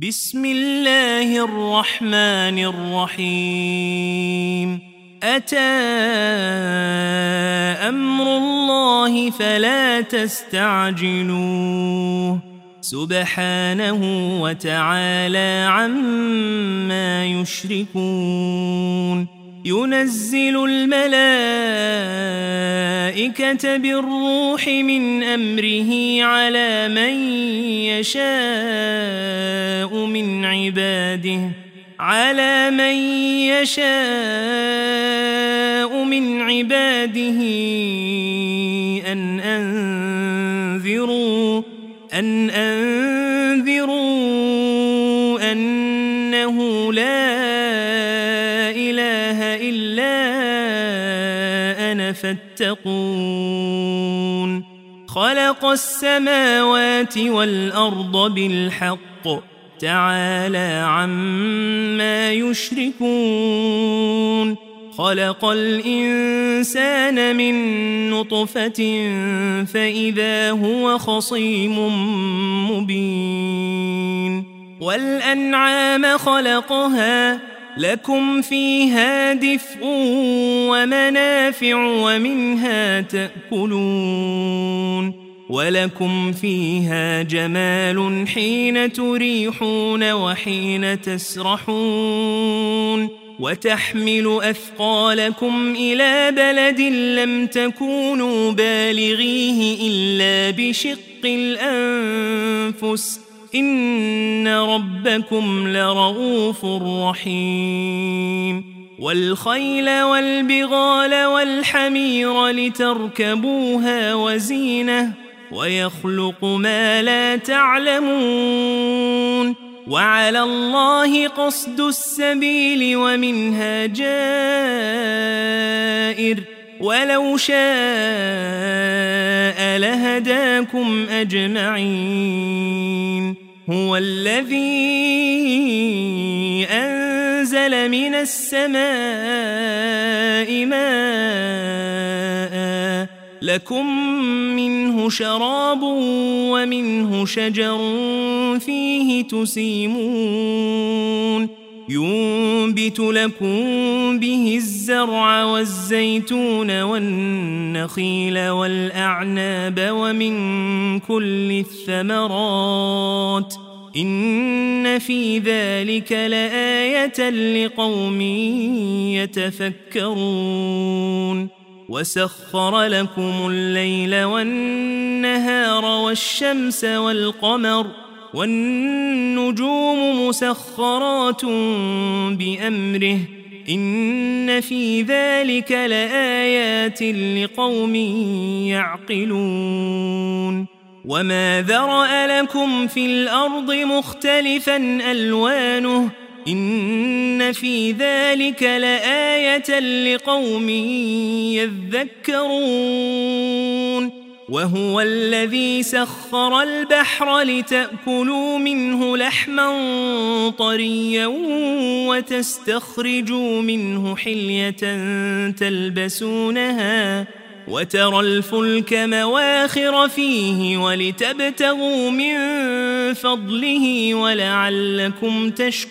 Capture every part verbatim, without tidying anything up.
بسم الله الرحمن الرحيم أتى أمر الله فلا تستعجلوه سبحانه وتعالى عما يشركون ينزل الملائكة بالروح من أمره على من يشاء من عباده على من يشاء من عباده أن أنذروا أن أنذروا أنه لا إله إلا أنا فاتقون خلق السماوات والأرض بالحق تعالى عما يشركون خلق الإنسان من نطفة فإذا هو خصيم مبين والأنعام خلقها لكم فيها دفء ومنافع ومنها تأكلون ولكم فيها جمال حين تريحون وحين تسرحون وتحمل أثقالكم إلى بلد لم تكونوا بالغيه إلا بشق الأنفس إن ربكم لرؤوف رحيم والخيل والبغال والحمير لتركبوها وزينة ويخلق ما لا تعلمون وعلى الله قصد السبيل ومنها جائر ولو شاء لهداكم أجمعين هو الذي أنزل من السماء ماء لكم منه شراب ومنه شجر فيه تسيمون ينبت لكم به الزرع والزيتون والنخيل والأعناب ومن كل الثمرات إن في ذلك لآية لقوم يتفكرون وسخر لكم الليل والنهار والشمس والقمر والنجوم مسخرات بأمره إن في ذلك لآيات لقوم يعقلون وما ذرأ لكم في الأرض مختلفا ألوانه إن في ذلك لآية لقوم يذكرون وهو الذي سخر البحر لتأكلوا منه لحما طريا وتستخرجوا منه حلية تلبسونها وترى الفلك مواخر فيه ولتبتغوا من فضله ولعلكم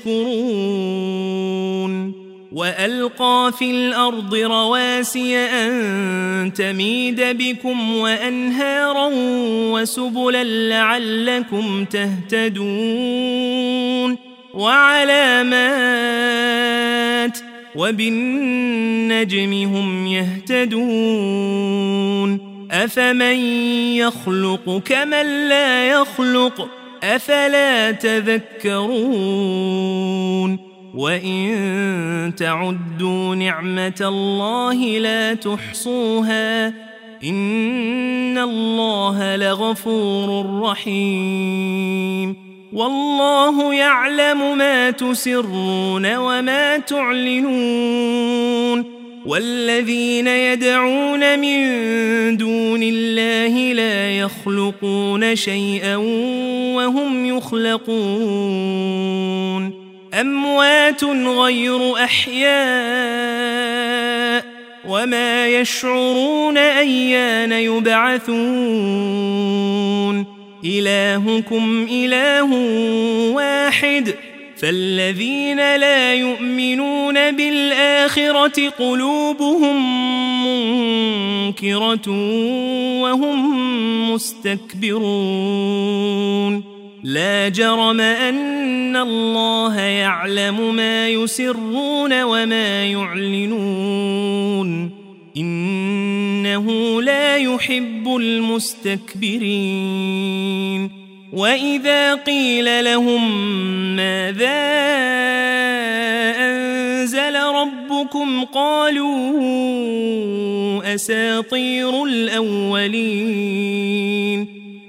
تشكرون وألقى في الأرض رواسي أن تميد بكم وأنهارا وسبلا لعلكم تهتدون وعلامات وبالنجم هم يهتدون أفمن يخلق كمن لا يخلق أفلا تذكرون وإن تعدوا نعمة الله لا تحصوها إن الله لغفور رحيم والله يعلم ما تسرون وما تعلنون والذين يدعون من دون الله لا يخلقون شيئا وهم يخلقون أموات غير أحياء وما يشعرون أيان يبعثون إلهكم إله واحد فالذين لا يؤمنون بالآخرة قلوبهم منكرة وهم مستكبرون لا جرم أن الله يعلم ما يسرون وما يعلنون إنه لا يحب المستكبرين وإذا قيل لهم ماذا أنزل ربكم قالوا أساطير الأولين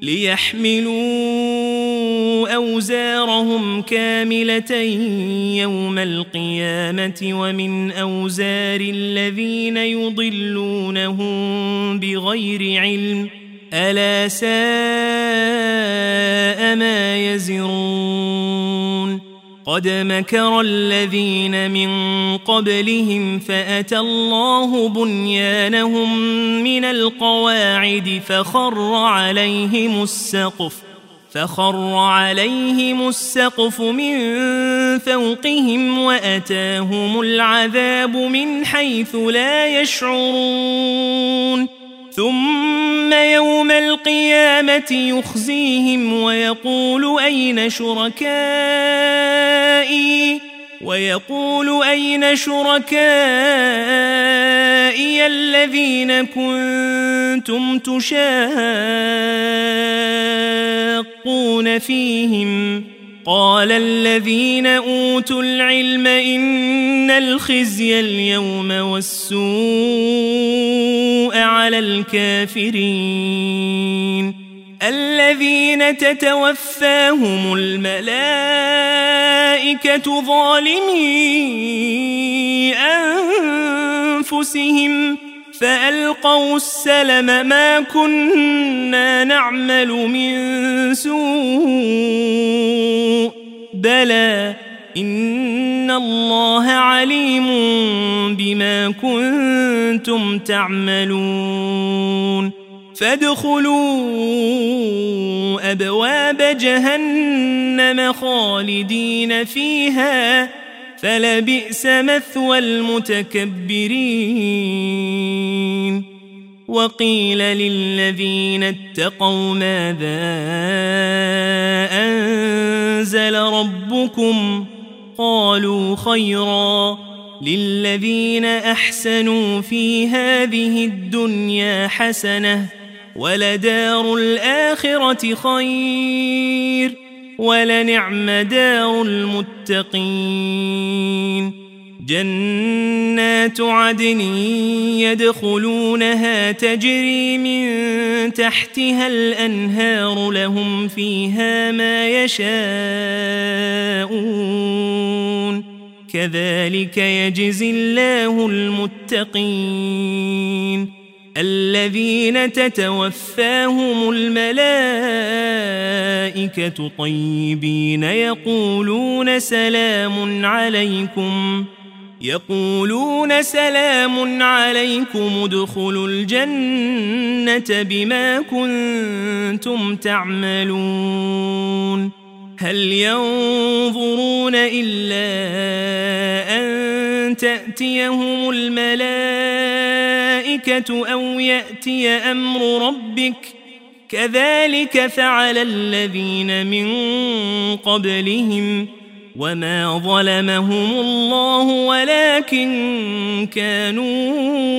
ليحملوا أوزارهم كاملة يوم القيامة ومن أوزار الذين يضلونهم بغير علم ألا ساء ما يزرون قد مكر الذين من قبلهم فأتى الله بنيانهم من القواعد فخر عليهم السقف فخر عليهم السقف من فوقهم وأتاهم العذاب من حيث لا يشعرون ثم يوم القيامة يخزيهم ويقول أين شركائي ويقول أين شركائي الذين كنتم تشاقون فيهم قال الذين أوتوا العلم إن الخزي اليوم والسوء على الكافرين الذين تتوفاهم الملائكة ظالمي أنفسهم فألقوا السلم ما كنا نعمل من سوء بلى إن الله عليم بما كنتم تعملون فادخلوا أبواب جهنم خالدين فيها فلبئس مثوى المتكبرين وقيل للذين اتقوا ماذا أنزل ربكم قالوا خيرا للذين أحسنوا في هذه الدنيا حسنة ولدار الآخرة خير ولنعم دار المتقين جنات عدن يدخلونها تجري من تحتها الأنهار لهم فيها ما يشاءون كذلك يجزي الله المتقين الذين تتوفاهم الملائكة طيبين يقولون سلام عليكم يقولون سلام عليكم ادخلوا الجنة بما كنتم تعملون هل ينظرون إلا أن تأتيهم الملائكة أو يأتي أمر ربك كذلك فعل الذين من قبلهم وما ظلمهم الله ولكن كانوا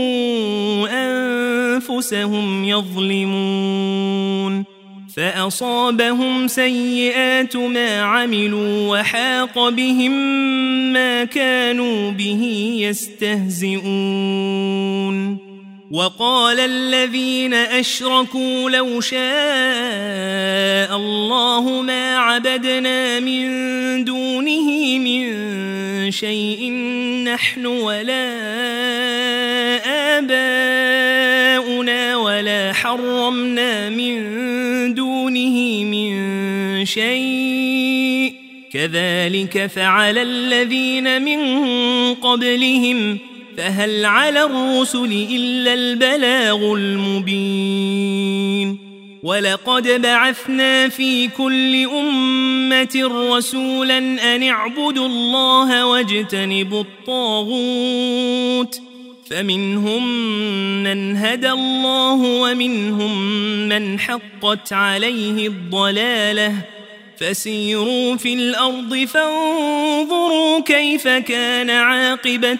أنفسهم يظلمون فأصابهم سيئات ما عملوا وحاق بهم ما كانوا به يستهزئون وقال الذين أشركوا لو شاء الله ما عبدنا من دونه من شيء نحن ولا آباؤنا ولا حرمنا من دونه من شيء كذلك فعل الذين من قبلهم فهل على الرسل إلا البلاغ المبين ولقد بعثنا في كل أمة رسولا أن اعبدوا الله واجتنبوا الطاغوت فمنهم من هدى الله ومنهم من حقت عليه الضلالة فسيروا في الأرض فانظروا كيف كان عاقبة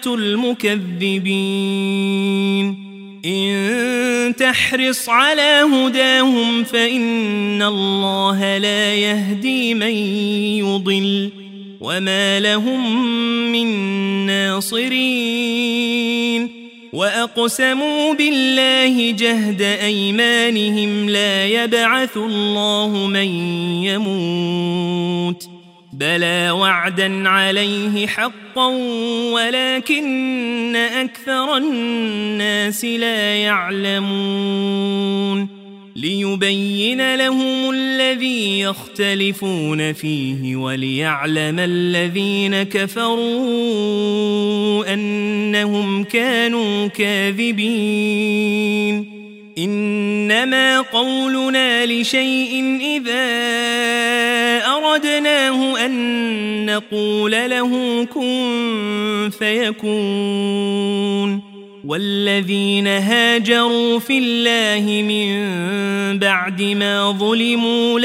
المكذبين إن تحرص على هداهم فإن الله لا يهدي من يضل وما لهم من ناصرين وأقسموا بالله جهد أيمانهم لا يبعث الله من يموت بلى وعدا عليه حقا ولكن أكثر الناس لا يعلمون ليبين لهم الذي يختلفون فيه وليعلم الذين كفروا أنهم كانوا كاذبين إنما قولنا لشيء إذا أردناه أن نقول له كن فيكون والذين هاجروا في الله من بعد ما ظلموا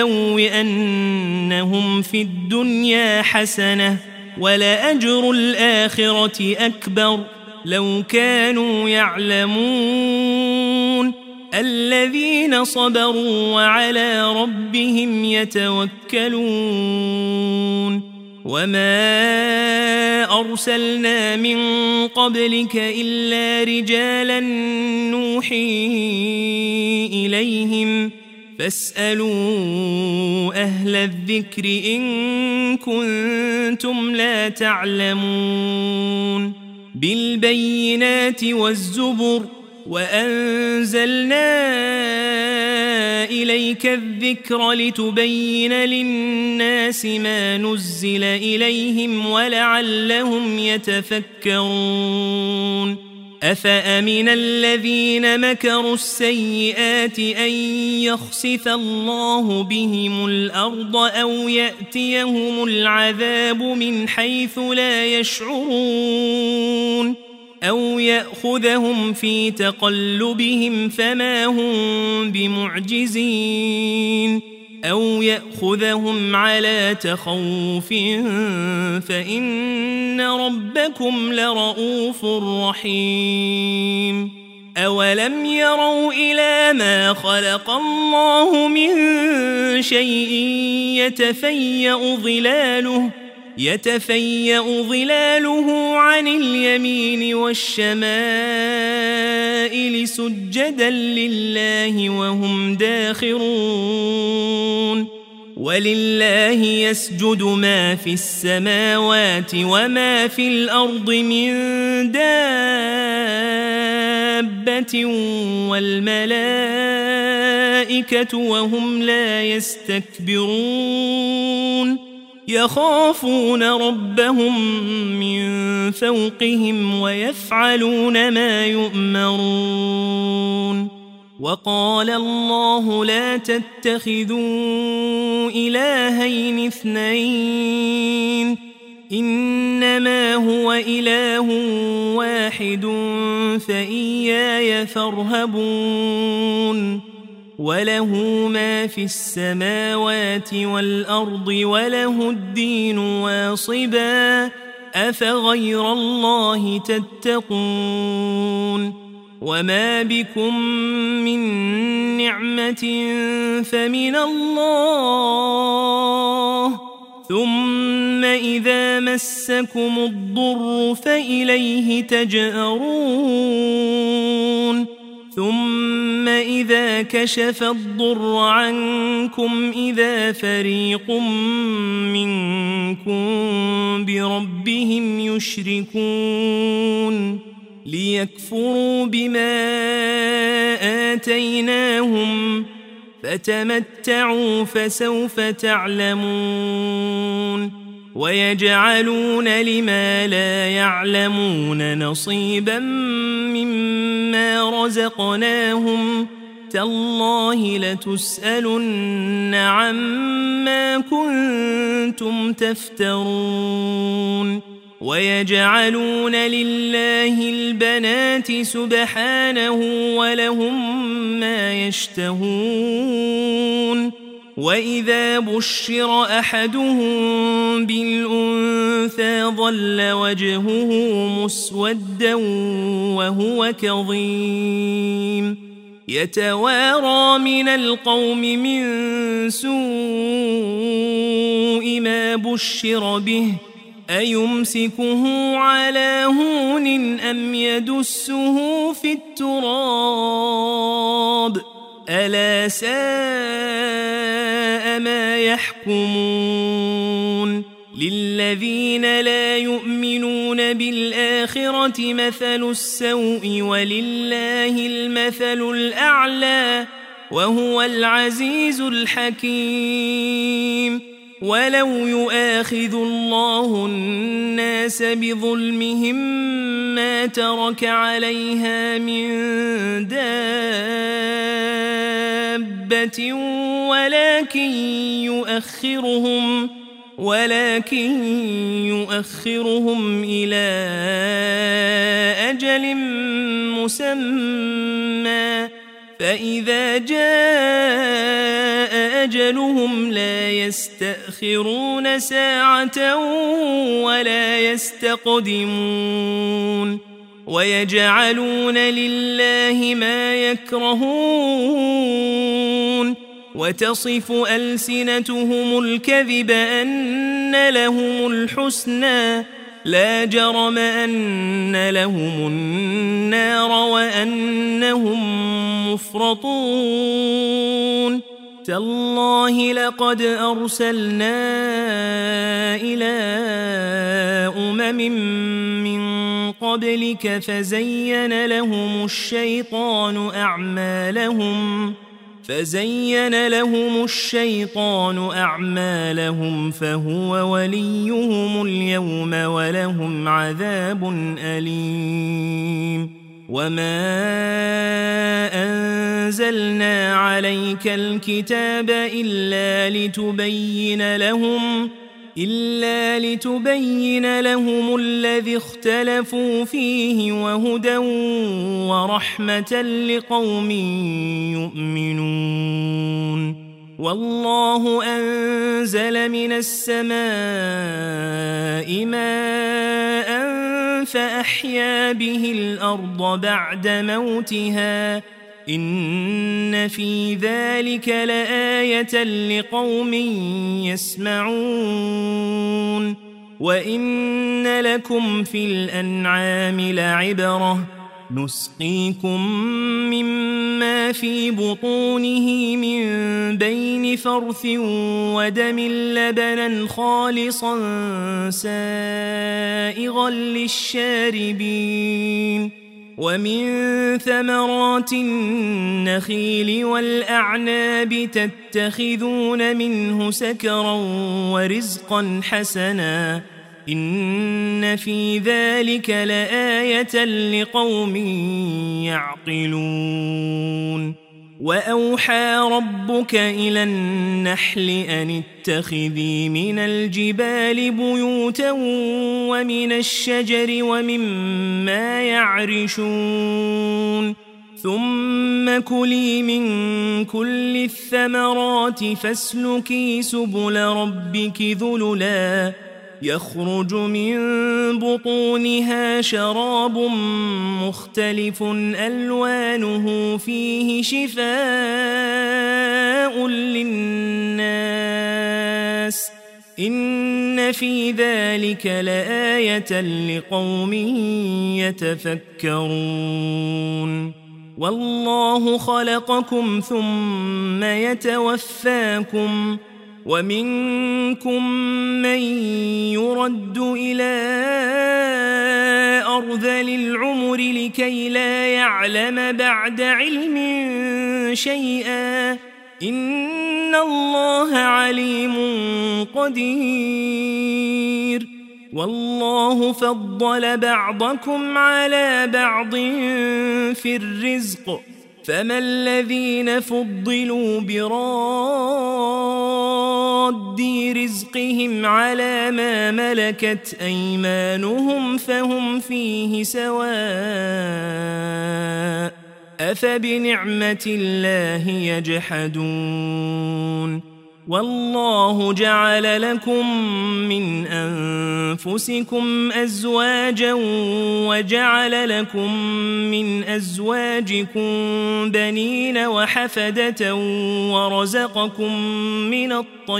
لنبوئنهم في الدنيا حسنة ولأجر الآخرة أكبر لو كانوا يعلمون الذين صبروا وعلى ربهم يتوكلون وما أرسلنا من قبلك إلا رجالا نوحي إليهم فاسألوا أهل الذكر إن كنتم لا تعلمون بالبينات والزبر وأنزلنا إليك الذكر لتبين للناس ما نزل إليهم ولعلهم يتفكرون أفأمن الذين مكروا السيئات أن يخسف الله بهم الأرض أو يأتيهم العذاب من حيث لا يشعرون أو يأخذهم في تقلبهم فما هم بمعجزين أو يأخذهم على تخوف فإن ربكم لرؤوف رحيم أولم يروا إلى ما خلق الله من شيء يتفيأ ظلاله يتفيأ ظلاله عن اليمين والشمائل سجدا لله وهم داخرون ولله يسجد ما في السماوات وما في الأرض من دابة والملائكة وهم لا يستكبرون يخافون ربهم من فوقهم ويفعلون ما يؤمرون وقال الله لا تتخذوا إلهين اثنين إنما هو إله واحد فإياي فارهبون وله ما في السماوات والأرض وله الدين واصبا أفغير الله تتقون وما بكم من نعمة فمن الله ثم إذا مسكم الضر فإليه تجأرون ثم إذا كشف الضر عنكم إذا فريق منكم بربهم يشركون ليكفروا بما آتيناهم فتمتعوا فسوف تعلمون ويجعلون لما لا يعلمون نصيبا مما رزقناهم تالله لتسألن عما كنتم تفترون ويجعلون لله البنات سبحانه ولهم ما يشتهون وإذا بشر أحدهم بالأنثى ظل وجهه مسودا وهو كظيم يتوارى من القوم من سوء ما بشر به أيمسكه على هون أم يدسه في التراب ألا ساء ما يحكمون للذين لا يؤمنون بالآخرة مثل السوء ولله المثل الأعلى وهو العزيز الحكيم ولو يؤاخذ الله الناس بظلمهم ما ترك عليها من دابة ولكن يؤخرهم ولكن يؤخرهم إلى أجل مسمى فإذا جاء أجلهم لا يستأخرون ساعة ولا يستقدمون ويجعلون لله ما يكرهون وتصف ألسنتهم الكذب أن لهم الحسنى لا جرم أن لهم النار وأنهم مفرطون تالله لقد أرسلنا إلى أمم من قبلك فزين لهم الشيطان أعمالهم فزين لهم الشيطان أعمالهم فهو وليهم اليوم ولهم عذاب أليم وما أنزلنا عليك الكتاب إلا لتبين لهم إلا لتبين لهم الذي اختلفوا فيه وهدى ورحمة لقوم يؤمنون والله أنزل من السماء ماء فأحيا به الأرض بعد موتها إن في ذلك لآية لقوم يسمعون وإن لكم في الأنعام لعبرة نسقيكم مما في بطونه من بين فرث ودم لبنا خالصا سائغا للشاربين ومن ثمرات النخيل والأعناب تتخذون منه سكرا ورزقا حسنا إن في ذلك لآية لقوم يعقلون وأوحى ربك إلى النحل أن اتخذي من الجبال بيوتا ومن الشجر ومما يعرشون ثم كلي من كل الثمرات فاسلكي سبل ربك ذللا يخرج من بطونها شراب مختلف ألوانه فيه شفاء للناس إن في ذلك لآية لقوم يتفكرون والله خلقكم ثم يتوفاكم ومنكم من يرد إلى أرذل العمر لكي لا يعلم بعد علم شيئا إن الله عليم قدير والله فضل بعضكم على بعض في الرزق فما الذين فضلوا براد رزقهم على ما ملكت أيمانهم فهم فيه سواء أفبنعمة الله يجحدون والله جعل لكم من أنفسكم أزواجا وجعل لكم من أزواجكم بنين وحفدة ورزقكم من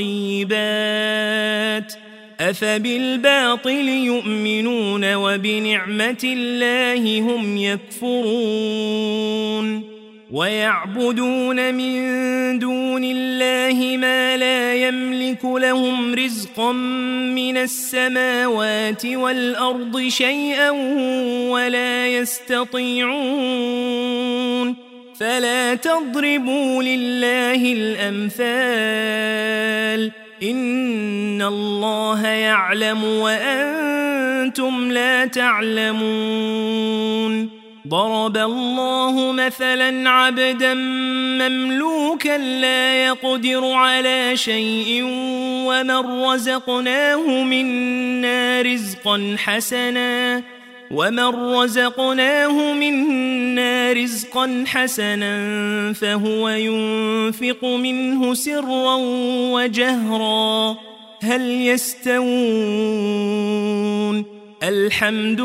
الطيبات أفبالباطل يؤمنون وبنعمة الله هم يكفرون ويعبدون من دون الله ما لا يملك لهم رزقا من السماوات والأرض شيئا ولا يستطيعون فلا تضربوا لله الأمثال إن الله يعلم وأنتم لا تعلمون ضرب الله مثلا عبدا مملوكا لا يقدر على شيء ومن رزقناه منا رزقا حسنا ومن رزقناه منا رزقا حسنا فهو ينفق منه سرا وجهرا هل يستوون الحمد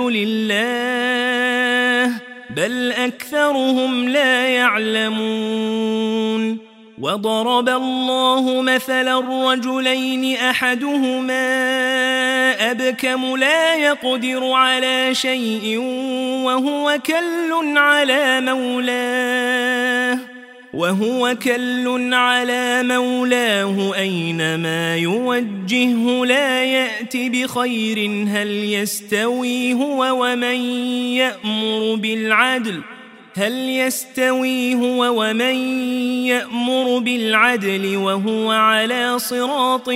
لله بل أكثرهم لا يعلمون وضرب الله مثلا الرجلين أحدهما أبكم لا يقدر على شيء وهو كل على مولاه وهو كل على مولاه أينما يوجهه لا يأتي بخير هل يستوي هو ومن يأمر بالعدل هل يستوي هو ومن يأمر بالعدل وهو على صراط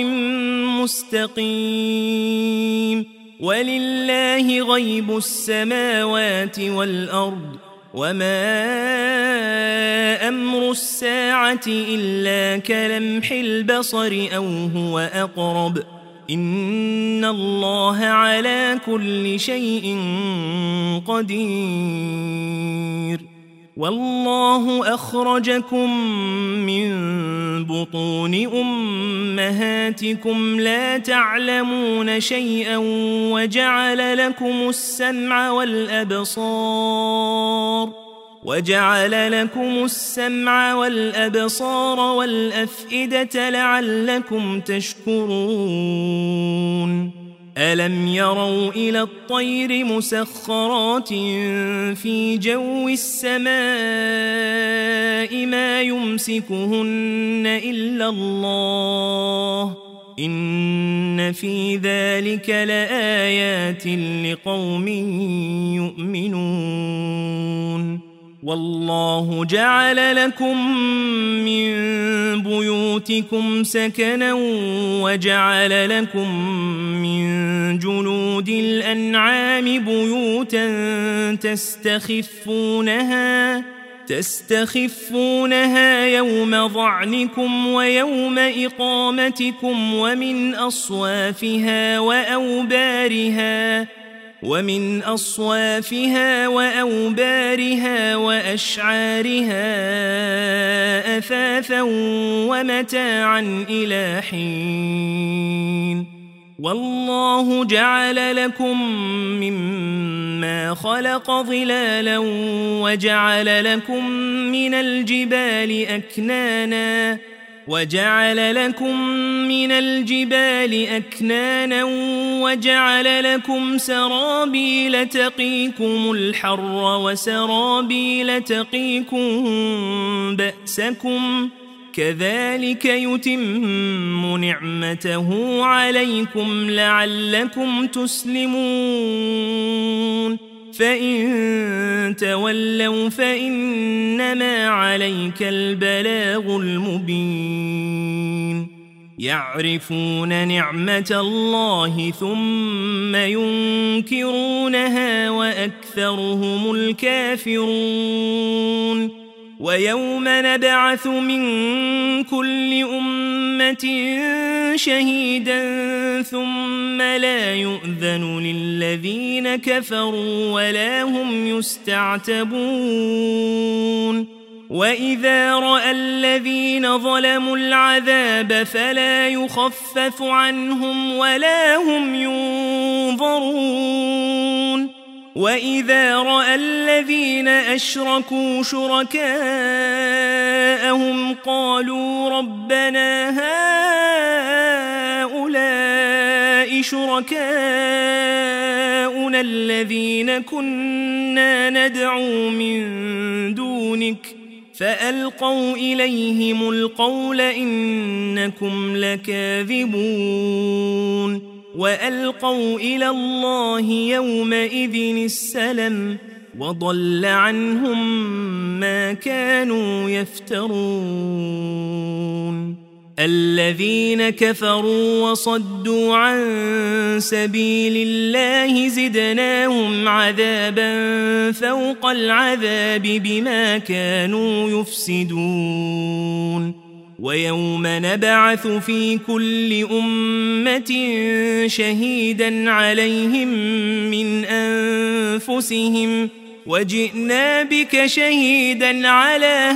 مستقيم ولله غيب السماوات والأرض وما أمر الساعة إلا كلمح البصر أو هو أقرب إن الله على كل شيء قدير والله أخرجكم من بطون أمهاتكم لا تعلمون شيئا وجعل لكم السمع والأبصار وجعل لكم السمع والأبصار والأفئدة لعلكم تشكرون ألم يروا إلى الطير مسخرات في جو السماء ما يمسكهن إلا الله إن في ذلك لآيات لقوم يؤمنون والله جعل لكم من بيوتكم سكنا وجعل لكم من جلود الأنعام بيوتا تستخفونها تستخفونها يوم ظعنكم ويوم إقامتكم ومن أصوافها وأوبارها ومن أصوافها وأوبارها وأشعارها أثاثا ومتاعا إلى حين والله جعل لكم مما خلق ظلالا وجعل لكم من الجبال أكنانا وجعل لكم من الجبال أكنانا وجعل لكم سرابيل تقيكم الحر وسرابيل تقيكم بأسكم كذلك يتم نعمته عليكم لعلكم تسلمون فإن تولوا فإنما عليك البلاغ المبين يعرفون نعمة الله ثم ينكرونها وأكثرهم الكافرون ويوم نبعث من كل أمة شهيدا ثم لا يؤذن للذين كفروا ولا هم يستعتبون وإذا رأى الذين ظلموا العذاب فلا يخفف عنهم ولا هم ينظرون وإذا رأى الذين أشركوا شركاءهم قالوا ربنا هؤلاء شركاؤنا الذين كنا ندعو من دونك فألقوا إليهم القول إنكم لكاذبون وألقوا إلى الله يومئذ السلم وضل عنهم ما كانوا يفترون الذين كفروا وصدوا عن سبيل الله زدناهم عذابا فوق العذاب بما كانوا يفسدون ويوم نبعث في كل أمة شهيدا عليهم من أنفسهم وجئنا بك شهيدا على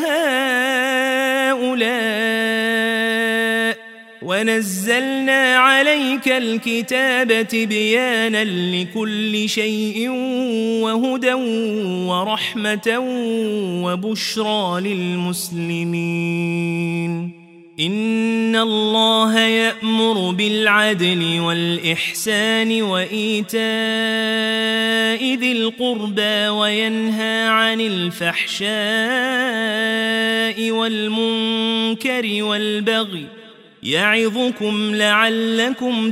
هؤلاء ونزلنا عليك الكتاب تبيانا لكل شيء وهدى ورحمة وبشرى للمسلمين إن الله يأمر بالعدل والإحسان وإيتاء ذي القربى وينهى عن الفحشاء والمنكر والبغي يعظكم لعلكم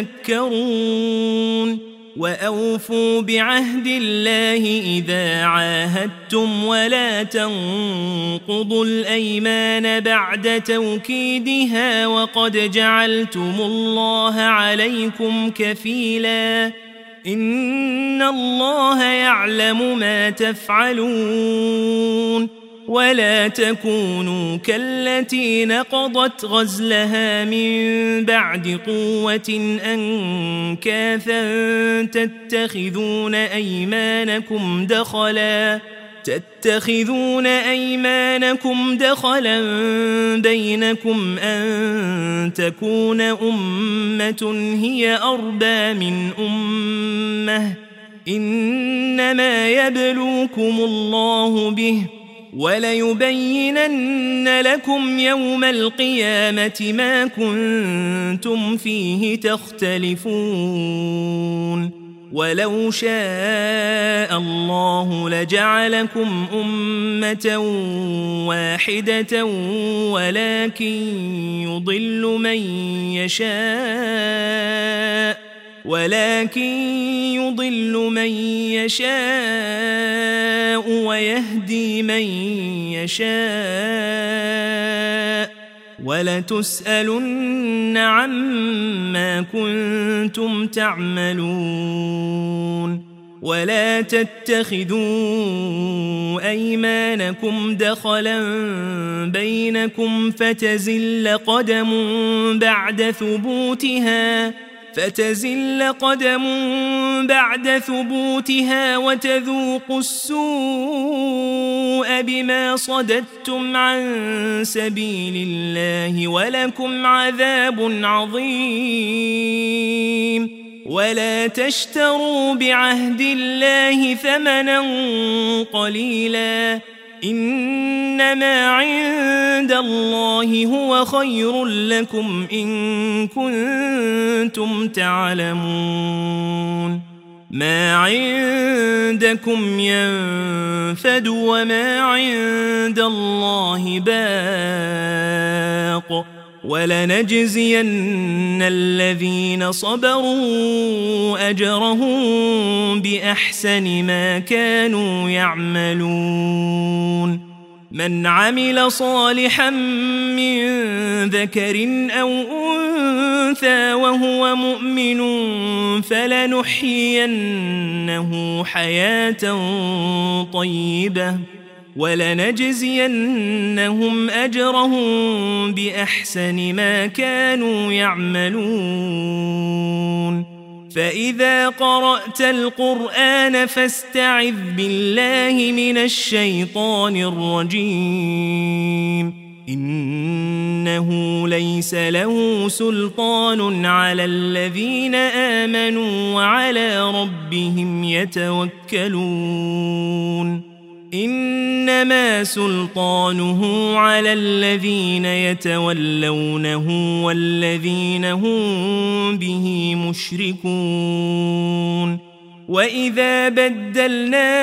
تذكرون وأوفوا بعهد الله إذا عاهدتم ولا تنقضوا الأيمان بعد توكيدها وقد جعلتم الله عليكم كفيلا إن الله يعلم ما تفعلون ولا تكونوا كالتي نقضت غزلها من بعد قوة أنكاثا تتخذون أيمانكم دخلا تتخذون أيمانكم دخلا بينكم أن تكون أمة هي أربى من أمة إنما يبلوكم الله به وليبينن لكم يوم القيامة ما كنتم فيه تختلفون ولو شاء الله لجعلكم أمة واحدة ولكن يضل من يشاء ولكن يضل من يشاء ويهدي من يشاء ولتسألن عما كنتم تعملون ولا تتخذوا أيمانكم دخلا بينكم فتزل قدم بعد ثبوتها فتزل قدم بعد ثبوتها وتذوقوا السوء بما صددتم عن سبيل الله ولكم عذاب عظيم ولا تشتروا بعهد الله ثمنا قليلا إنما عند الله هو خير لكم إن كنتم تعلمون ما عندكم ينفد وما عند الله باق ولنجزين الذين صبروا أجرهم بأحسن ما كانوا يعملون من عمل صالحا من ذكر أو أنثى وهو مؤمن فلنحيينه حياة طيبة ولنجزينهم أجرهم بأحسن ما كانوا يعملون فإذا قرأت القرآن فاستعذ بالله من الشيطان الرجيم إنه ليس له سلطان على الذين آمنوا وعلى ربهم يتوكلون إنما سلطانه على الذين يتولونه والذين هم به مشركون وإذا بدلنا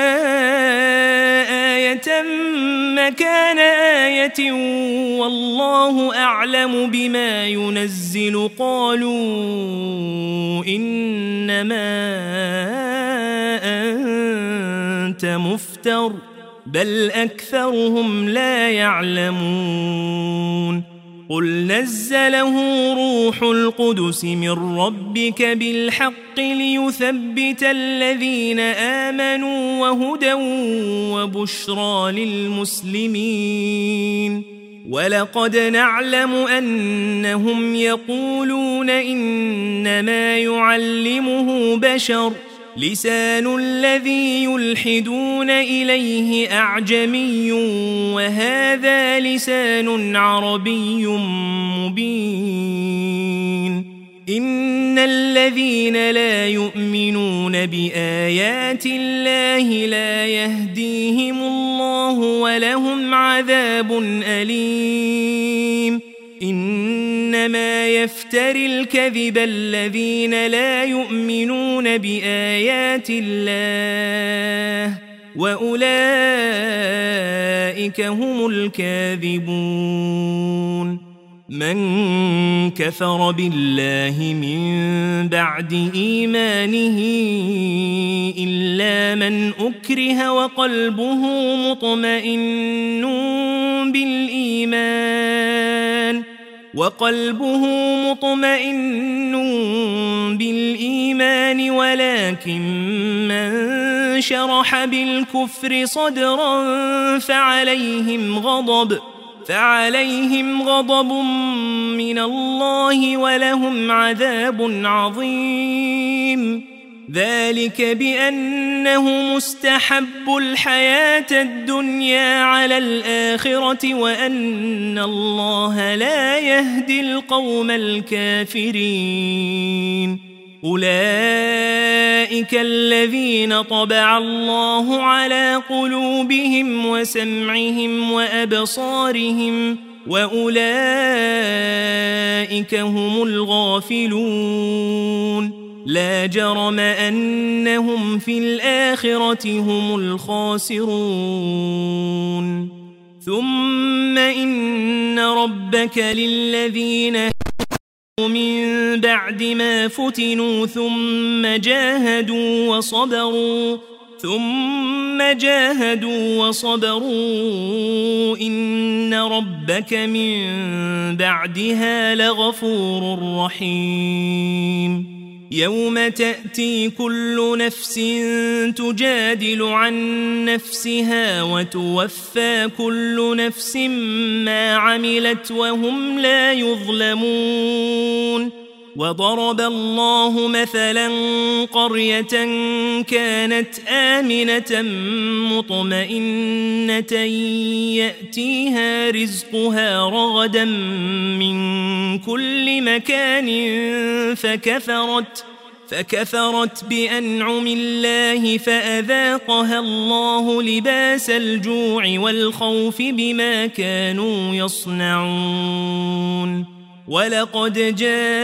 آية مكان آية والله أعلم بما ينزل قالوا إنما أنت مفتر بل أكثرهم لا يعلمون قل نزله روح القدس من ربك بالحق ليثبت الذين آمنوا وهدى وبشرى للمسلمين ولقد نعلم أنهم يقولون إنما يعلمه بشر لسان الذي يلحدون إليه أعجمي وهذا لسان عربي مبين إن الذين لا يؤمنون بآيات الله لا يهديهم الله ولهم عذاب أليم إنما يفتري الكذب الذين لا يؤمنون بآيات الله وأولئك هم الكاذبون من كفر بالله من بعد إيمانه إلا من أكره وقلبه مطمئن بالإيمان وقلبه مطمئن بالإيمان ولكن من شرح بالكفر صدرا فعليهم غضب فعليهم غضب من الله ولهم عذاب عظيم ذلك بأنه مستحب الحياة الدنيا على الآخرة وأن الله لا يهدي القوم الكافرين أولئك الذين طبع الله على قلوبهم وسمعهم وأبصارهم وأولئك هم الغافلون لا جرم أنهم في الآخرة هم الخاسرون ثم إن ربك للذين من بعد ما فتنوا ثم جاهدوا وصبروا ثم جاهدوا وصبروا إن ربك من بعدها لغفور رحيم يوم تأتي كل نفس تجادل عن نفسها وتوفى كل نفس ما عملت وهم لا يظلمون وضرب الله مثلا قرية كانت آمنة مطمئنة يأتيها رزقها رغدا من كل مكان فكفرت فكفرت بأنعم الله فأذاقها الله لباس الجوع والخوف بما كانوا يصنعون ولقد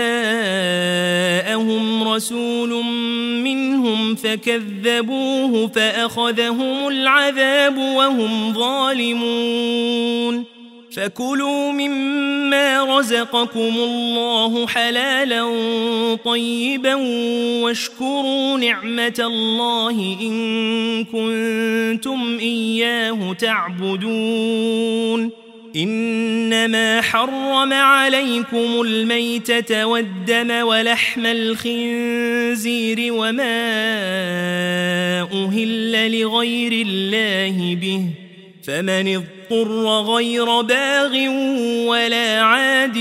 جاءهم رسول منهم فكذبوه فأخذهم العذاب وهم ظالمون فكلوا مما رزقكم الله حلالا طيبا واشكروا نعمة الله إن كنتم إياه تعبدون إنما حرم عليكم الميتة والدم ولحم الخنزير وما أهل لغير الله به فمن اضطر غير باغ ولا عاد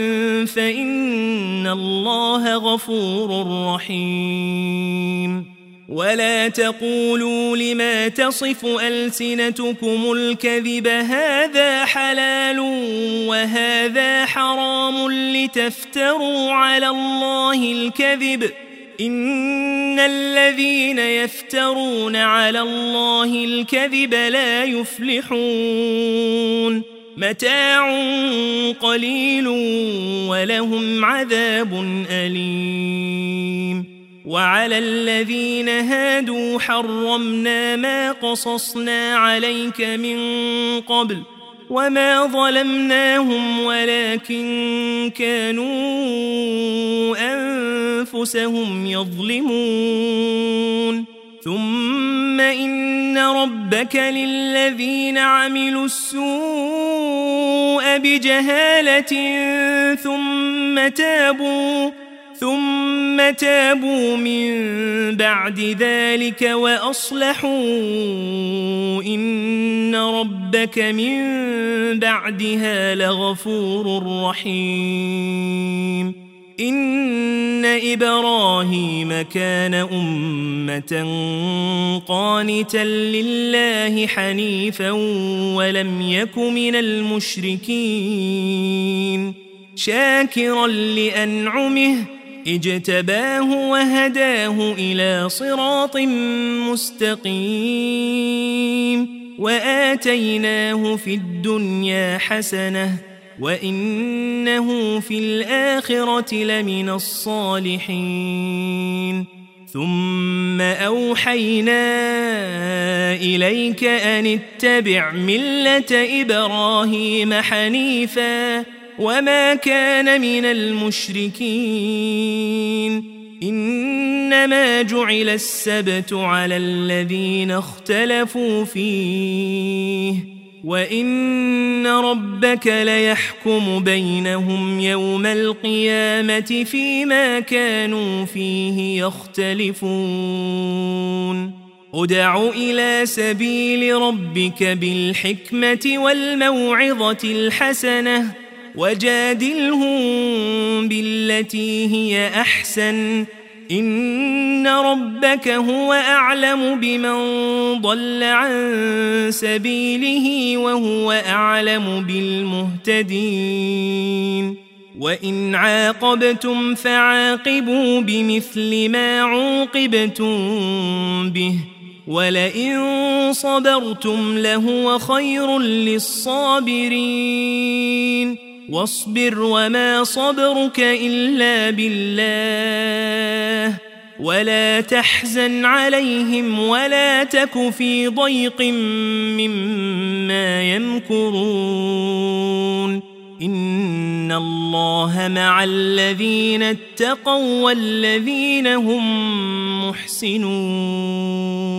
فإن الله غفور رحيم ولا تقولوا لما تصف ألسنتكم الكذب هذا حلال وهذا حرام لتفتروا على الله الكذب إن الذين يفترون على الله الكذب لا يفلحون متاع قليل ولهم عذاب أليم وعلى الذين هادوا حرمنا ما قصصنا عليك من قبل وما ظلمناهم ولكن كانوا أنفسهم يظلمون ثم إن ربك للذين عملوا السوء بجهالة ثم تابوا ثم تابوا من بعد ذلك وأصلحوا إن ربك من بعدها لغفور رحيم إن إبراهيم كان أمة قانتا لله حنيفا ولم يك من المشركين شاكرا لأنعمه اجتباه وهداه إلى صراط مستقيم وآتيناه في الدنيا حسنة وإنه في الآخرة لمن الصالحين ثم أوحينا إليك أن اتبع ملة إبراهيم حنيفا وما كان من المشركين إنما جعل السبت على الذين اختلفوا فيه وإن ربك ليحكم بينهم يوم القيامة فيما كانوا فيه يختلفون ادع إلى سبيل ربك بالحكمة والموعظة الحسنة وجادلهم بالتي هي أحسن إن ربك هو أعلم بمن ضل عن سبيله وهو أعلم بالمهتدين وإن عاقبتم فعاقبوا بمثل ما عوقبتم به ولئن صبرتم لهو خير للصابرين واصبر وما صبرك إلا بالله ولا تحزن عليهم ولا تك في ضيق مما يمكرون إن الله مع الذين اتقوا والذين هم محسنون